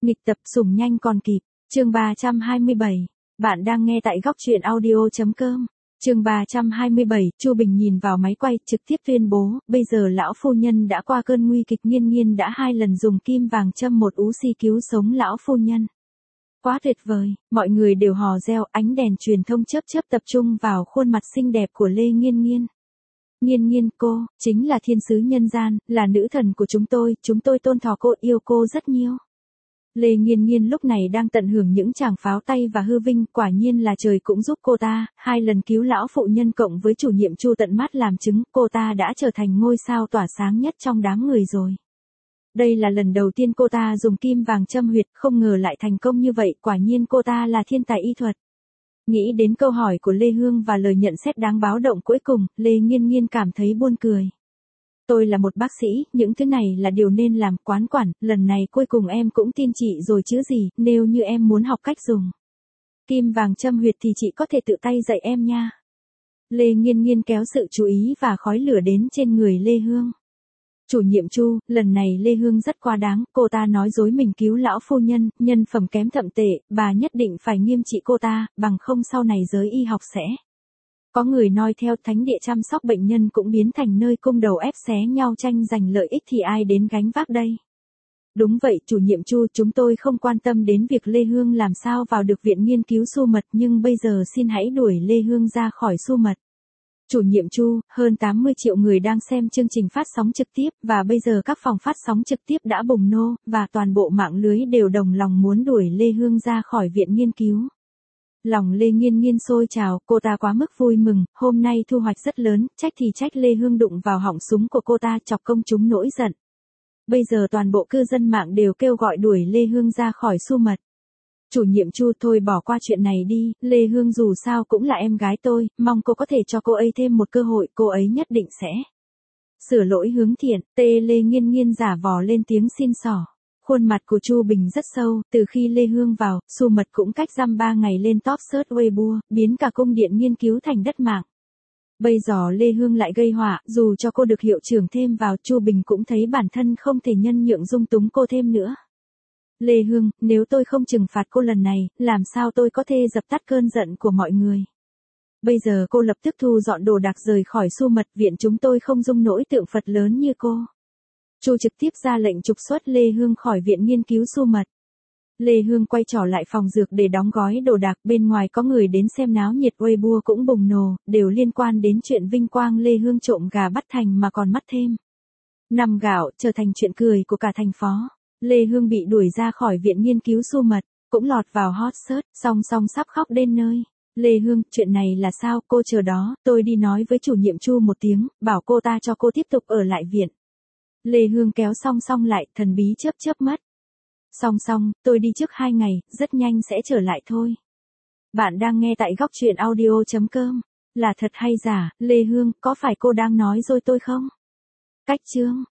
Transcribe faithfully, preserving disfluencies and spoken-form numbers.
Nghịch tập sủng nhanh còn kịp, chương ba trăm hai mươi bảy. Bạn đang nghe tại góc truyện audio.com. Chương ba trăm hai mươi bảy, Chu Bình nhìn vào máy quay, trực tiếp tuyên bố, bây giờ lão phu nhân đã qua cơn nguy kịch, Nghiên Nghiên đã hai lần dùng kim vàng châm một ú xi cứu sống lão phu nhân. Quá tuyệt vời, mọi người đều hò reo, ánh đèn truyền thông chớp chớp tập trung vào khuôn mặt xinh đẹp của Lê Nghiên Nghiên. Nghiên Nghiên cô, chính là thiên sứ nhân gian, là nữ thần của chúng tôi, chúng tôi tôn thờ cô, yêu cô rất nhiều. Lê Nghiên Nghiên lúc này đang tận hưởng những tràng pháo tay và hư vinh, quả nhiên là trời cũng giúp cô ta, hai lần cứu lão phụ nhân cộng với chủ nhiệm Chu tận mắt làm chứng, cô ta đã trở thành ngôi sao tỏa sáng nhất trong đám người rồi. Đây là lần đầu tiên cô ta dùng kim vàng châm huyệt, không ngờ lại thành công như vậy, quả nhiên cô ta là thiên tài y thuật. Nghĩ đến câu hỏi của Lê Hương và lời nhận xét đáng báo động cuối cùng, Lê Nghiên Nghiên cảm thấy buồn cười. Tôi là một bác sĩ, những thứ này là điều nên làm, Quán quản, lần này cuối cùng em cũng tin chị rồi chứ gì, nếu như em muốn học cách dùng kim vàng châm huyệt thì chị có thể tự tay dạy em nha. Lê Nghiên Nghiên kéo sự chú ý và khói lửa đến trên người Lê Hương. Chủ nhiệm Chu, lần này Lê Hương rất quá đáng, cô ta nói dối mình cứu lão phu nhân, nhân phẩm kém thậm tệ, bà nhất định phải nghiêm trị cô ta, bằng không sau này giới y học sẽ có người noi theo, thánh địa chăm sóc bệnh nhân cũng biến thành nơi cung đầu ép xé nhau tranh giành lợi ích thì ai đến gánh vác đây? Đúng vậy, chủ nhiệm Chu, chúng tôi không quan tâm đến việc Lê Hương làm sao vào được viện nghiên cứu Xu Mật, nhưng bây giờ xin hãy đuổi Lê Hương ra khỏi Xu Mật. Chủ nhiệm Chu, hơn tám mươi triệu người đang xem chương trình phát sóng trực tiếp, và bây giờ các phòng phát sóng trực tiếp đã bùng nổ, và toàn bộ mạng lưới đều đồng lòng muốn đuổi Lê Hương ra khỏi viện nghiên cứu. Lòng Lê Nghiên Nghiên sôi trào, cô ta quá mức vui mừng, hôm nay thu hoạch rất lớn, trách thì trách Lê Hương đụng vào họng súng của cô ta chọc công chúng nổi giận. Bây giờ toàn bộ cư dân mạng đều kêu gọi đuổi Lê Hương ra khỏi Xu Mật. Chủ nhiệm Chu, thôi bỏ qua chuyện này đi, Lê Hương dù sao cũng là em gái tôi, mong cô có thể cho cô ấy thêm một cơ hội, cô ấy nhất định sẽ sửa lỗi hướng thiện. Tê Lê Nghiên Nghiên giả vò lên tiếng xin xỏ. Khuôn mặt của Chu Bình rất sâu, từ khi Lê Hương vào, Xu Mật cũng cách dăm ba ngày lên top search Weibo, biến cả cung điện nghiên cứu thành đất mạng. Bây giờ Lê Hương lại gây họa, dù cho cô được hiệu trưởng thêm vào, Chu Bình cũng thấy bản thân không thể nhân nhượng dung túng cô thêm nữa. Lê Hương, nếu tôi không trừng phạt cô lần này, làm sao tôi có thể dập tắt cơn giận của mọi người? Bây giờ cô lập tức thu dọn đồ đạc rời khỏi Xu Mật, viện chúng tôi không dung nỗi tượng Phật lớn như cô. Chu trực tiếp ra lệnh trục xuất Lê Hương khỏi viện nghiên cứu Xu Mật. Lê Hương quay trở lại phòng dược để đóng gói đồ đạc, bên ngoài có người đến xem náo nhiệt, Weibo cũng bùng nổ, đều liên quan đến chuyện vinh quang Lê Hương trộm gà bắt thành mà còn mất thêm năm gạo, trở thành chuyện cười của cả thành phố. Lê Hương bị đuổi ra khỏi viện nghiên cứu Xu Mật, cũng lọt vào hot search, song song sắp khóc đến nơi. Lê Hương, chuyện này là sao, cô chờ đó, tôi đi nói với chủ nhiệm Chu một tiếng, bảo cô ta cho cô tiếp tục ở lại viện. Lê Hương kéo song song lại, thần bí chớp chớp mắt. Song song, tôi đi trước hai ngày, rất nhanh sẽ trở lại thôi. Bạn đang nghe tại góc truyện audio.com. Là thật hay giả, Lê Hương, có phải cô đang nói dối tôi không? Cách chương.